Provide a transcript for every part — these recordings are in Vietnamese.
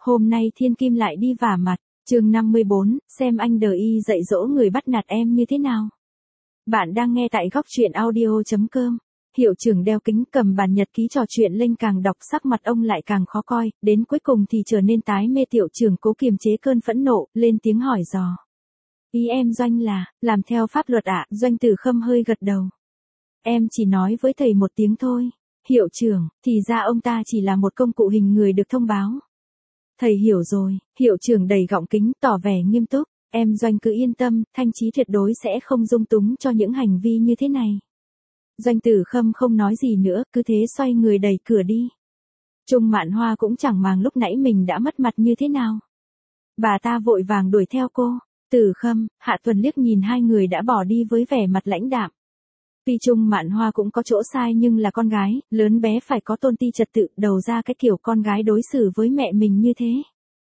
Hôm nay Thiên Kim lại đi vả mặt, chương 54, xem anh đờ y dạy dỗ người bắt nạt em như thế nào. Bạn đang nghe tại góc truyện audio.com. Hiệu trưởng đeo kính cầm bản nhật ký trò chuyện lên, càng đọc sắc mặt ông lại càng khó coi, đến cuối cùng thì trở nên tái mê. Hiệu trưởng cố kiềm chế cơn phẫn nộ, lên tiếng hỏi dò. Ý em Doanh là, làm theo pháp luật ạ? Doanh Tử Khâm hơi gật đầu. Em chỉ nói với thầy một tiếng thôi. Hiệu trưởng, thì ra ông ta chỉ là một công cụ hình người được thông báo. Thầy hiểu rồi. Hiệu trưởng đầy gọng kính tỏ vẻ nghiêm túc. Em Doanh cứ yên tâm, Thanh Chí tuyệt đối sẽ không dung túng cho những hành vi như thế này. Doanh Tử Khâm không nói gì nữa, cứ thế xoay người đẩy cửa đi. Trung Mạn Hoa cũng chẳng màng lúc nãy mình đã mất mặt như thế nào. Bà ta vội vàng đuổi theo cô. Tử Khâm, Hạ Tuần liếc nhìn hai người đã bỏ đi với vẻ mặt lãnh đạm. Tuy Trung Mạn Hoa cũng có chỗ sai nhưng là con gái, lớn bé phải có tôn ti trật tự, đầu ra cái kiểu con gái đối xử với mẹ mình như thế.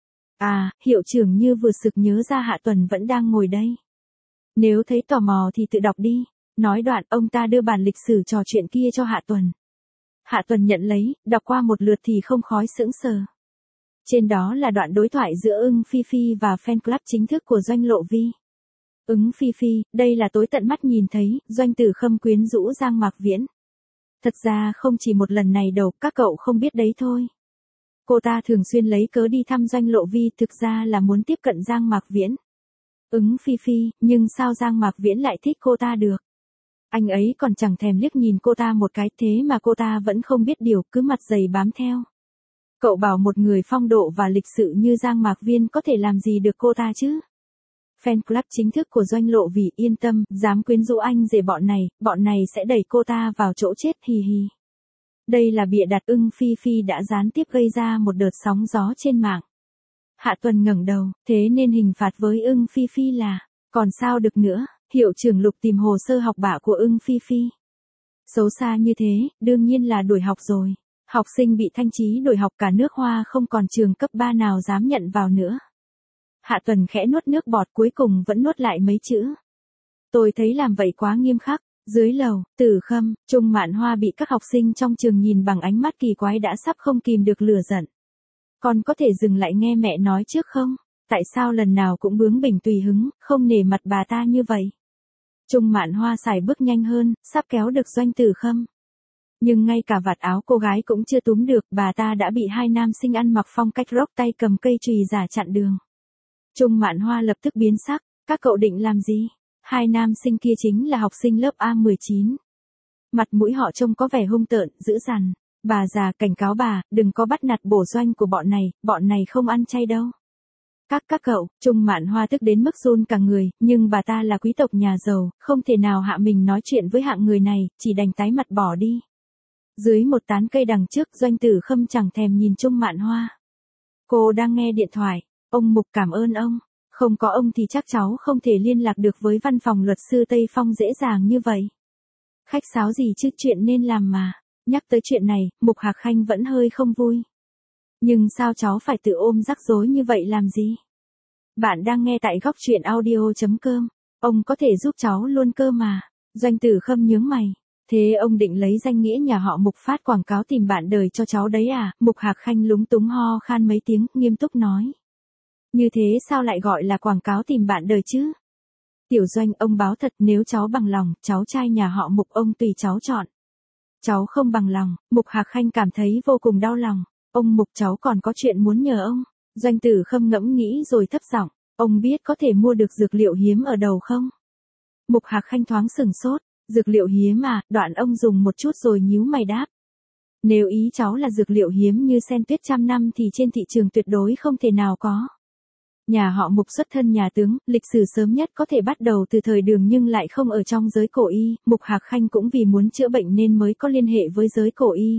À, hiệu trưởng như vừa sực nhớ ra Hạ Tuần vẫn đang ngồi đây. Nếu thấy tò mò thì tự đọc đi. Nói đoạn, ông ta đưa bản lịch sử trò chuyện kia cho Hạ Tuần. Hạ Tuần nhận lấy, đọc qua một lượt thì không khỏi sững sờ. Trên đó là đoạn đối thoại giữa Ưng Phi Phi và fan club chính thức của Doanh Lộ Vi. Ứng Phi Phi, đây là tối tận mắt nhìn thấy, Doanh Tử Khâm quyến rũ Giang Mạc Viễn. Thật ra không chỉ một lần này đâu, các cậu không biết đấy thôi. Cô ta thường xuyên lấy cớ đi thăm Doanh Lộ Vi, thực ra là muốn tiếp cận Giang Mạc Viễn. Ứng Phi Phi, nhưng sao Giang Mạc Viễn lại thích cô ta được? Anh ấy còn chẳng thèm liếc nhìn cô ta một cái, thế mà cô ta vẫn không biết điều, cứ mặt dày bám theo. Cậu bảo một người phong độ và lịch sự như Giang Mạc Viễn có thể làm gì được cô ta chứ? Fan club chính thức của Doanh Lộ Vi yên tâm, dám quyến rũ anh rể bọn này sẽ đẩy cô ta vào chỗ chết, hì hì. Đây là bịa đặt. Ưng Phi Phi đã gián tiếp gây ra một đợt sóng gió trên mạng. Hạ Tuần ngẩng đầu, thế nên hình phạt với Ưng Phi Phi là, còn sao được nữa, hiệu trưởng Lục tìm hồ sơ học bạ của Ưng Phi Phi. Xấu xa như thế, đương nhiên là đuổi học rồi. Học sinh bị Thanh Chí đuổi học cả nước Hoa không còn trường cấp 3 nào dám nhận vào nữa. Hạ Tuần khẽ nuốt nước bọt, cuối cùng vẫn nuốt lại mấy chữ. Tôi thấy làm vậy quá nghiêm khắc. Dưới lầu, Tử Khâm, Trung Mạn Hoa bị các học sinh trong trường nhìn bằng ánh mắt kỳ quái đã sắp không kìm được lửa giận. Con có thể dừng lại nghe mẹ nói trước không? Tại sao lần nào cũng bướng bỉnh tùy hứng, không nể mặt bà ta như vậy? Trung Mạn Hoa sải bước nhanh hơn, sắp kéo được Doanh Tử Khâm. Nhưng ngay cả vạt áo cô gái cũng chưa túm được, bà ta đã bị hai nam sinh ăn mặc phong cách rock tay cầm cây chùy giả chặn đường. Trung Mạn Hoa lập tức biến sắc, các cậu định làm gì? Hai nam sinh kia chính là học sinh lớp A19. Mặt mũi họ trông có vẻ hung tợn, dữ dằn. Bà già, cảnh cáo bà, đừng có bắt nạt bổ Doanh của bọn này không ăn chay đâu. Các cậu, Trung Mạn Hoa tức đến mức run cả người, nhưng bà ta là quý tộc nhà giàu, không thể nào hạ mình nói chuyện với hạng người này, chỉ đành tái mặt bỏ đi. Dưới một tán cây đằng trước, Doanh Tử Khâm chẳng thèm nhìn Trung Mạn Hoa. Cô đang nghe điện thoại, ông Mục cảm ơn ông. Không có ông thì chắc cháu không thể liên lạc được với văn phòng luật sư Tây Phong dễ dàng như vậy. Khách sáo gì chứ, chuyện nên làm mà. Nhắc tới chuyện này, Mục Hạc Khanh vẫn hơi không vui. Nhưng sao cháu phải tự ôm rắc rối như vậy làm gì? Bạn đang nghe tại góc truyện audio.com. Ông có thể giúp cháu luôn cơ mà. Doanh Tử Khâm nhướng mày. Thế ông định lấy danh nghĩa nhà họ Mục phát quảng cáo tìm bạn đời cho cháu đấy à? Mục Hạc Khanh lúng túng ho khan mấy tiếng, nghiêm túc nói. Như thế sao lại gọi là quảng cáo tìm bạn đời chứ? Tiểu Doanh, ông báo thật, nếu cháu bằng lòng, cháu trai nhà họ Mục ông tùy cháu chọn. Cháu không bằng lòng. Mục Hạc Khanh cảm thấy vô cùng đau lòng. Ông Mục, cháu còn có chuyện muốn nhờ ông. Doanh Tử Khâm ngẫm nghĩ rồi thấp giọng. Ông biết có thể mua được dược liệu hiếm ở đầu không? Mục Hạc Khanh thoáng sừng sốt. Dược liệu hiếm à? Đoạn ông dùng một chút rồi nhíu mày đáp. Nếu ý cháu là dược liệu hiếm như sen tuyết trăm năm thì trên thị trường tuyệt đối không thể nào có. Nhà họ Mục xuất thân nhà tướng, lịch sử sớm nhất có thể bắt đầu từ thời Đường nhưng lại không ở trong giới cổ y. Mục Hạc Khanh cũng vì muốn chữa bệnh nên mới có liên hệ với giới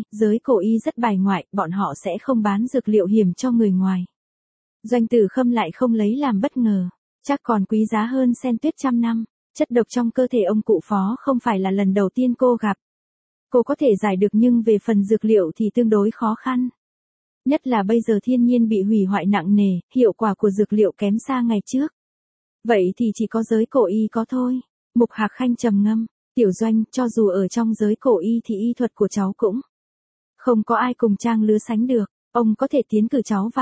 cổ y rất bài ngoại, bọn họ sẽ không bán dược liệu hiểm cho người ngoài. Doanh Tử Khâm lại không lấy làm bất ngờ, chắc còn quý giá hơn sen tuyết trăm năm. Chất độc trong cơ thể ông cụ Phó không phải là lần đầu tiên cô gặp. Cô có thể giải được nhưng về phần dược liệu thì tương đối khó khăn. Nhất là bây giờ thiên nhiên bị hủy hoại nặng nề, hiệu quả của dược liệu kém xa ngày trước. Vậy thì chỉ có giới cổ y có thôi. Mục Hạc Khanh trầm ngâm. Tiểu Doanh, cho dù ở trong giới cổ y thì y thuật của cháu cũng không có ai cùng trang lứa sánh được. Ông có thể tiến cử cháu vào.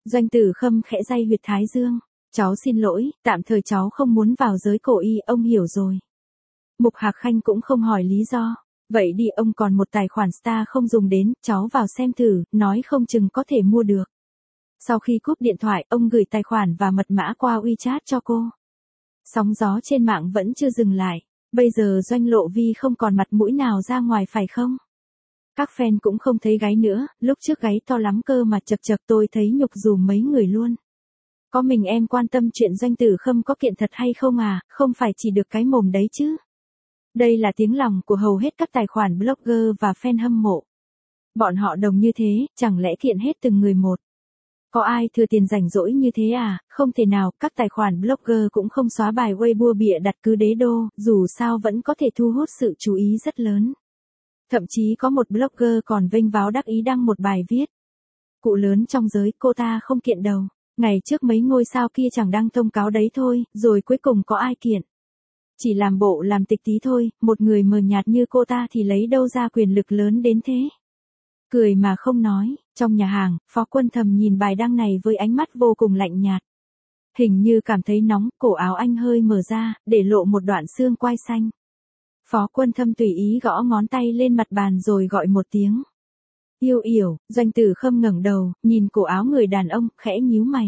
Doanh Tử Khâm khẽ day huyệt thái dương. Cháu xin lỗi, tạm thời cháu không muốn vào giới cổ y, ông hiểu rồi. Mục Hạc Khanh cũng không hỏi lý do. Vậy đi, ông còn một tài khoản Star không dùng đến, cháu vào xem thử, nói không chừng có thể mua được. Sau khi cúp điện thoại, ông gửi tài khoản và mật mã qua WeChat cho cô. Sóng gió trên mạng vẫn chưa dừng lại. Bây giờ Doanh Lộ Vi không còn mặt mũi nào ra ngoài phải không? Các fan cũng không thấy gáy nữa, lúc trước gáy to lắm cơ mà chật chật, tôi thấy nhục dùm mấy người luôn. Có mình em quan tâm chuyện Doanh Tử Khâm có kiện thật hay không à, không phải chỉ được cái mồm đấy chứ. Đây là tiếng lòng của hầu hết các tài khoản blogger và fan hâm mộ. Bọn họ đồng như thế, chẳng lẽ kiện hết từng người một. Có ai thừa tiền rảnh rỗi như thế à, không thể nào, các tài khoản blogger cũng không xóa bài Weibo bịa đặt cứ đế đô, dù sao vẫn có thể thu hút sự chú ý rất lớn. Thậm chí có một blogger còn vênh váo đắc ý đăng một bài viết. Cụ lớn trong giới, cô ta không kiện đầu. Ngày trước mấy ngôi sao kia chẳng đăng thông cáo đấy thôi, rồi cuối cùng có ai kiện. Chỉ làm bộ làm tịch tí thôi, một người mờ nhạt như cô ta thì lấy đâu ra quyền lực lớn đến thế. Cười mà không nói, trong nhà hàng, Phó Quân Thầm nhìn bài đăng này với ánh mắt vô cùng lạnh nhạt. Hình như cảm thấy nóng, cổ áo anh hơi mở ra, để lộ một đoạn xương quai xanh. Phó Quân Thâm tùy ý gõ ngón tay lên mặt bàn rồi gọi một tiếng. Yêu yểu, Doanh Tử Khâm ngẩng đầu, nhìn cổ áo người đàn ông, khẽ nhíu mày.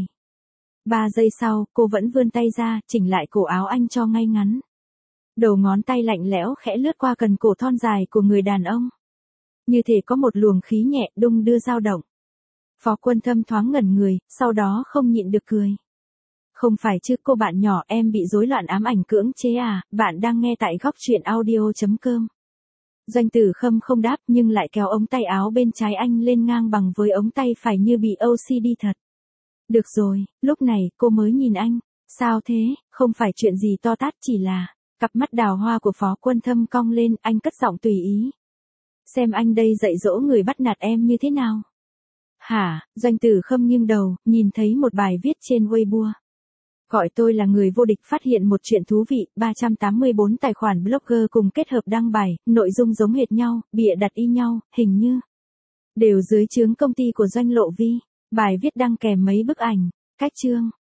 3 giây sau, cô vẫn vươn tay ra, chỉnh lại cổ áo anh cho ngay ngắn. Đầu ngón tay lạnh lẽo khẽ lướt qua cần cổ thon dài của người đàn ông. Như thể có một luồng khí nhẹ đung đưa dao động. Phó Quân Thâm thoáng ngẩn người, sau đó không nhịn được cười. Không phải chứ cô bạn nhỏ, em bị rối loạn ám ảnh cưỡng chế à, bạn đang nghe tại Góc Truyện Audio.com. Doanh Tử Khâm không đáp nhưng lại kéo ống tay áo bên trái anh lên ngang bằng với ống tay phải như bị OCD thật. Được rồi, lúc này cô mới nhìn anh. Sao thế, không phải chuyện gì to tát, chỉ là... Cặp mắt đào hoa của Phó Quân Thâm cong lên, anh cất giọng tùy ý. Xem anh đây dạy dỗ người bắt nạt em như thế nào. Hả, Doanh Tử Khâm nghiêng đầu, nhìn thấy một bài viết trên Weibo. Gọi tôi là người vô địch phát hiện một chuyện thú vị, 384 tài khoản blogger cùng kết hợp đăng bài, nội dung giống hệt nhau, bịa đặt y nhau, hình như đều dưới trướng công ty của Doanh Lộ Vi. Bài viết đăng kèm mấy bức ảnh, cách chương.